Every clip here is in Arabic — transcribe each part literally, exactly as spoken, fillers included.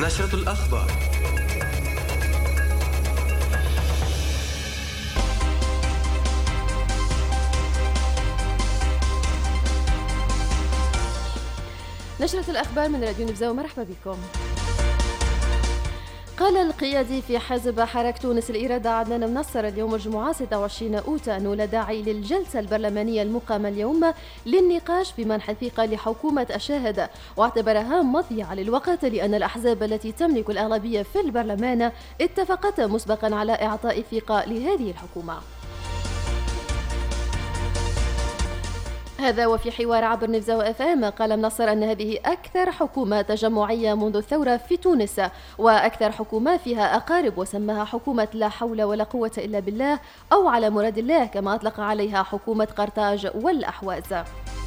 نشرة الأخبار. نشرة الأخبار من راديو نبزة، مرحبا بكم. قال القيادي في حزب حركة تونس الإرادة عدنان منصر اليوم الجمعة ستة وعشرين أوت أنه لا داعي للجلسة البرلمانية المقامة اليوم للنقاش في منح الثقة لحكومة الشاهد، واعتبرها مضيعة للوقت لأن الأحزاب التي تملك الأغلبية في البرلمان اتفقت مسبقا على إعطاء الثقة لهذه الحكومة. هذا وفي حوار عبر نبزة وإف إم قال منصر أن هذه أكثر حكومة تجمعية منذ الثورة في تونس وأكثر حكومة فيها أقارب، وسماها حكومة لا حول ولا قوة إلا بالله أو على مراد الله، كما أطلق عليها حكومة قرطاج والأحواز.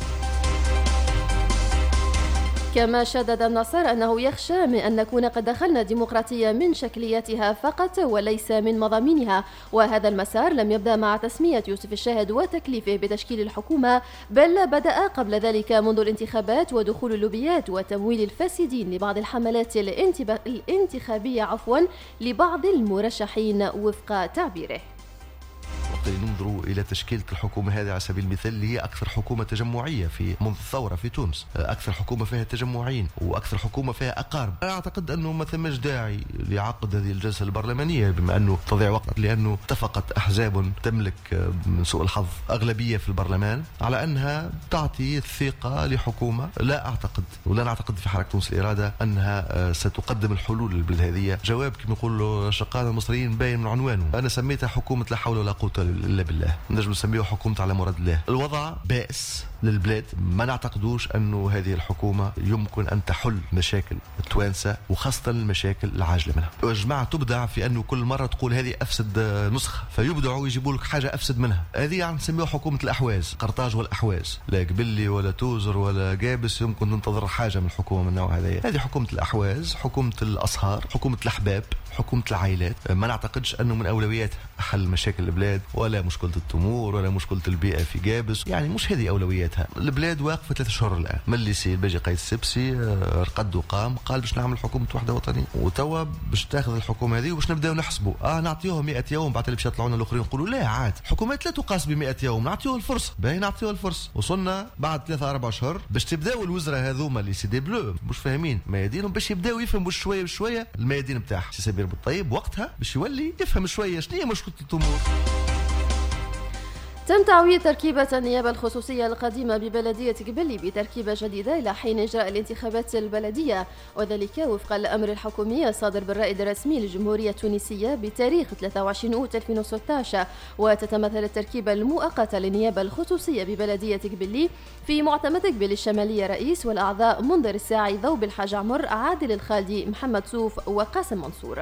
كما شدد النصر أنه يخشى من أن نكون قد دخلنا ديمقراطية من شكلياتها فقط وليس من مضامينها، وهذا المسار لم يبدأ مع تسمية يوسف الشاهد وتكليفه بتشكيل الحكومة، بل بدأ قبل ذلك منذ الانتخابات ودخول اللوبيات وتمويل الفاسدين لبعض الحملات الانتخابية عفوا لبعض المرشحين وفق تعبيره. ننظروا إلى تشكيلة الحكومة هذه على سبيل المثال، اللي هي أكثر حكومة تجمعية في منذ الثورة في تونس، أكثر حكومة فيها تجمعين وأكثر حكومة فيها أقارب. أعتقد أنه ما ثمش داعي لعقد هذه الجلسة البرلمانية بما أنه تضيع وقت، لأنه اتفقت أحزاب تملك من سوء الحظ أغلبية في البرلمان على أنها تعطي الثقة لحكومة. لا أعتقد ولا نعتقد في حركة تونس الإرادة أنها ستقدم الحلول للبلاد هذه. جواب كما يقولوا شقائنا المصريين باين من عنوانه. أنا سميتها حكومة لا حول ولا قوة إلا بالله، نجم نسميه حكومة على مراد الله. الوضع بائس للبلاد، ما نعتقدوش أنه هذه الحكومة يمكن أن تحل مشاكل التوانسة وخاصة المشاكل العاجلة منها. الجماعة تبدع في أنه كل مرة تقول هذه أفسد نسخة، فيبدعوا ويجيبوا لك حاجة أفسد منها. هذه يعني نسميها حكومة الأحواز، قرطاج والأحواز. لا قبلي ولا توزر ولا جابس يمكن ننتظر حاجة من الحكومة من النوع هذا. هذه حكومة الأحواز، حكومة الأصهار، حكومة الأحباب، حكومة العائلات. ما نعتقدش أنه من أولويات حل مشاكل البلاد ولا مشكلة التمور ولا مشكلة البيئة في جابس، يعني مش هذه أولوياتها. البلاد واقفة ثلاثة شهور الآن، مليسي الباجي قايد السبسي رقد وقام قال باش نعمل حكومة وحدة وطنية، وتوا باش تاخذ الحكومة هذه وباش نبداو نحسبوا اه نعطيوها مئة يوم، بعد اللي باش يطلعونا الآخرين يقولوا لا عاد حكومات لا تقاس ب مئة يوم، نعطيوها الفرصة. باهي نعطيوها الفرصة. وصلنا بعد ثلاثة أربع شهور باش تبداو الوزراء هذوما اللي سي دي بلو مش فاهمين ميادينهم باش يبداو يفهموا شوية بشوية الميادين بتاعها. سي سمير بالطيب وقتها باش يولي يفهم شوية شنو هي مشكلة التمور. تم تعويض تركيبة النيابة الخصوصية القديمة ببلدية قبلي بتركيبة جديدة إلى حين إجراء الانتخابات البلدية، وذلك وفق الأمر الحكومي الصادر بالرائد الرسمي للجمهورية التونسية بتاريخ ثلاثة وعشرين أوت ألفين وستة عشر. وتتمثل التركيبة المؤقتة للنيابة الخصوصية ببلدية قبلي في معتمد قبلي الشمالية رئيس والأعضاء منذر الساعي، ذوب الحاج عمر، عادل الخالدي، محمد صوف، وقاسم منصور.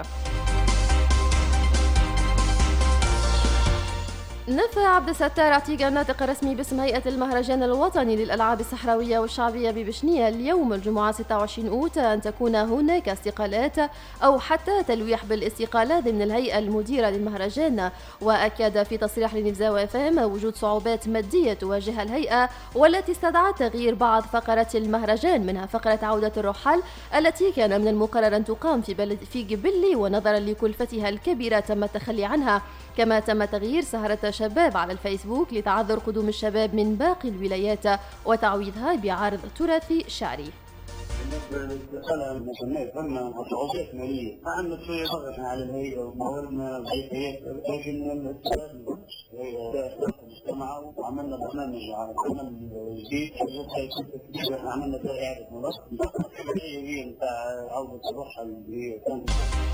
نفى عبد الستار عتيقة الناطق الرسمي باسم هيئة المهرجان الوطني للألعاب الصحراوية والشعبية ببشنية اليوم الجمعة ستة وعشرين أوت أن تكون هناك استقالات أو حتى تلويح بالاستقالات من الهيئة المديرة للمهرجان. وأكد في تصريح لنبزة وإف إم وجود صعوبات مادية تواجه الهيئة والتي استدعت تغيير بعض فقرات المهرجان، منها فقرة عودة الرحال التي كان من المقرر أن تقام في بلد في قبلي، ونظرا لكلفتها الكبيرة تم التخلي عنها. كما تم تغيير سهرة شباب على الفيسبوك لتعذر قدوم الشباب من باقي الولايات وتعويضها بعرض تراثي شعري. بالنسبه للاستقاله المسميه فما صعوبات ماليه، عندنا شويه ضغط على الهيئه ومعاولنا ضعيفيات، لكن الاستقلال هي المجتمع وعملنا برنامج على عمل جديد حتى عملنا فيها اعاده نظر هي نتاع عوده الرحل اللي هي كانت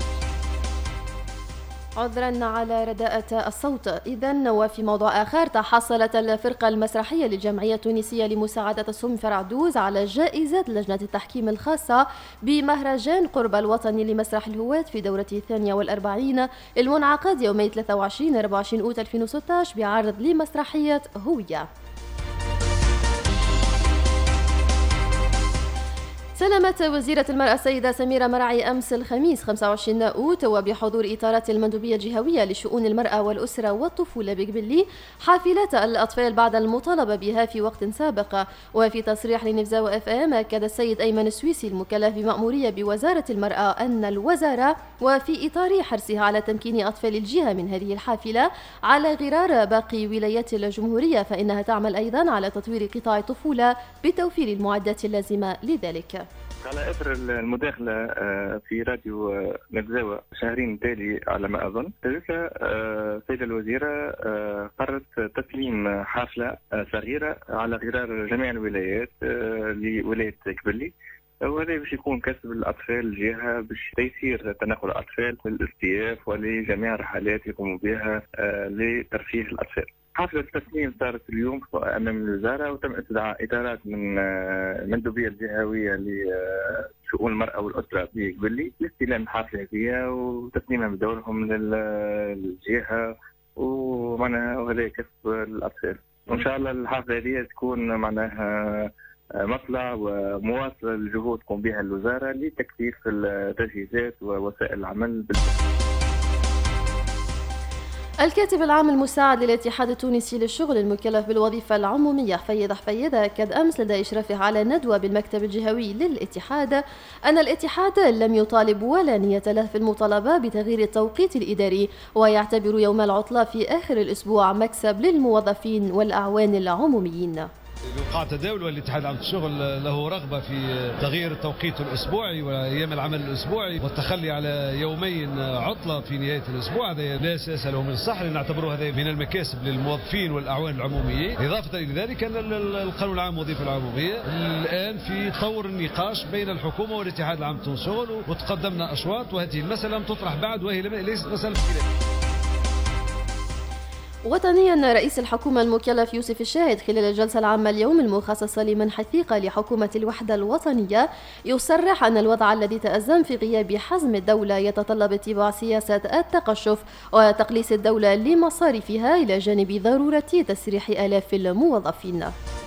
عذرا على رداءة الصوت. إذن وفي موضوع آخر، تحصلت الفرقة المسرحية للجمعية التونسية لمساعدة الصم فرعدوز على جائزة لجنة التحكيم الخاصة بمهرجان قرب الوطني لمسرح الهواة في دورته الثانية والأربعين المنعقد يومي ثلاثة وعشرين أربعة وعشرين أوت ألفين وستة عشر بعرض لمسرحية هوية. سلمت وزيرة المرأة السيدة سميرة مرعي أمس الخميس خمسة وعشرين أوت وبحضور إطارات المندوبية الجهوية لشؤون المرأة والأسرة والطفولة بقبلي حافلات الأطفال بعد المطالبة بها في وقت سابق. وفي تصريح لنفزاوة اف ام أكد السيد أيمن السويسي المكلف بمأمورية بوزارة المرأة أن الوزارة وفي إطار حرصها على تمكين أطفال الجهة من هذه الحافلة على غرار باقي ولايات الجمهورية، فإنها تعمل أيضا على تطوير قطاع الطفولة بتوفير المعدات اللازمة لذلك. على اثر المداخله في راديو نفزاوة شهرين تالي على ما اظن، السيده الوزيره قررت تسليم حافله صغيره على غرار جميع الولايات لولايه قبلي، وهذا باش يكون كسب الاطفال الجهه باش تيسير تنقل الاطفال للاستياف ولجميع الرحلات يقوموا بها لترفيه الاطفال. حفلة التسليم صارت اليوم امام الوزاره، وتم استدعاء اطارات من المندوبيه الجهويه لشؤون المراه والاسره في قبلي لاستلام الحفله هذه وتسليمها بدورهم للجهه، ومعناها وهذا كسب الاطفال. وان شاء الله الحفله هذه تكون معناها مطلع ومواصله للجهود تقوم بها الوزاره لتكثيف التجهيزات ووسائل العمل. الكاتب العام المساعد للاتحاد التونسي للشغل المكلف بالوظيفة العمومية حفيظ حفيظ أكد أمس لدى إشرافه على ندوة بالمكتب الجهوي للاتحاد أن الاتحاد لم يطالب ولا نية له في المطالبة بتغيير التوقيت الإداري، ويعتبر يوم العطلة في آخر الأسبوع مكسب للموظفين والأعوان العموميين. وقع تداول، والاتحاد العام للشغل له رغبة في تغيير التوقيت الأسبوعي وأيام العمل الأسبوعي والتخلي على يومين عطلة في نهاية الأسبوع. هذا لا أساس له من الصح، لنعتبره هذا من المكاسب للموظفين والأعوان العموميين. إضافة إلى ذلك أن القانون العام للوظيفة العمومية الآن في طور النقاش بين الحكومة والاتحاد العام للشغل، وتقدمنا أشواط، وهذه المسألة لم تطرح بعد وهي ليست مسألة خلاف. وطنيا، رئيس الحكومة المكلف يوسف الشاهد خلال الجلسة العامة اليوم المخصصة لمنح الثقة لحكومة الوحدة الوطنية يصرح أن الوضع الذي تأزم في غياب حزم الدولة يتطلب اتباع سياسة التقشف وتقليص الدولة لمصاريفها إلى جانب ضرورة تسريح آلاف الموظفين.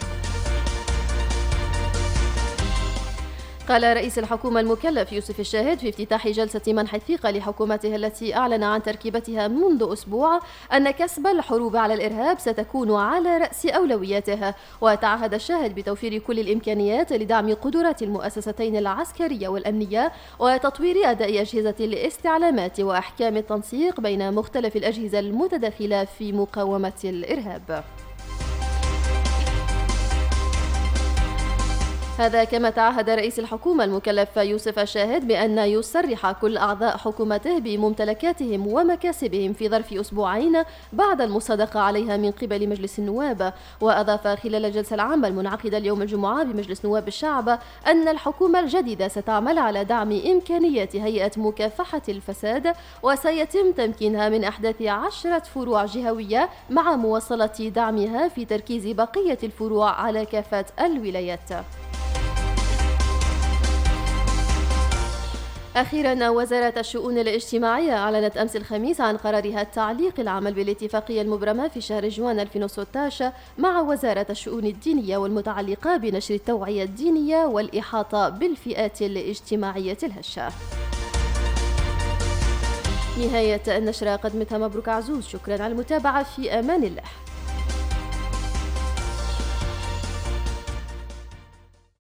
قال رئيس الحكومة المكلف يوسف الشاهد في افتتاح جلسة منح الثقة لحكومته التي أعلن عن تركيبتها منذ أسبوع أن كسب الحروب على الإرهاب ستكون على رأس أولوياتها، وتعهد الشاهد بتوفير كل الإمكانيات لدعم قدرات المؤسستين العسكرية والأمنية وتطوير أداء أجهزة الاستعلامات وأحكام التنسيق بين مختلف الأجهزة المتداخلة في مقاومة الإرهاب. هذا كما تعهد رئيس الحكومة المكلف يوسف الشاهد بأن يصرح كل أعضاء حكومته بممتلكاتهم ومكاسبهم في ظرف أسبوعين بعد المصادقة عليها من قبل مجلس النواب. وأضاف خلال الجلسة العامة المنعقدة اليوم الجمعة بمجلس نواب الشعب أن الحكومة الجديدة ستعمل على دعم إمكانيات هيئة مكافحة الفساد، وسيتم تمكينها من أحداث عشرة فروع جهوية مع مواصلة دعمها في تركيز بقية الفروع على كافة الولايات. أخيرا، وزارة الشؤون الاجتماعية أعلنت أمس الخميس عن قرارها التعليق العمل بالاتفاقية المبرمة في شهر جوان ألفين وستة عشر مع وزارة الشؤون الدينية والمتعلقة بنشر التوعية الدينية والإحاطة بالفئات الاجتماعية الهشة. نهاية النشرة قدمتها مبروك عزوز، شكرا على المتابعة، في أمان الله.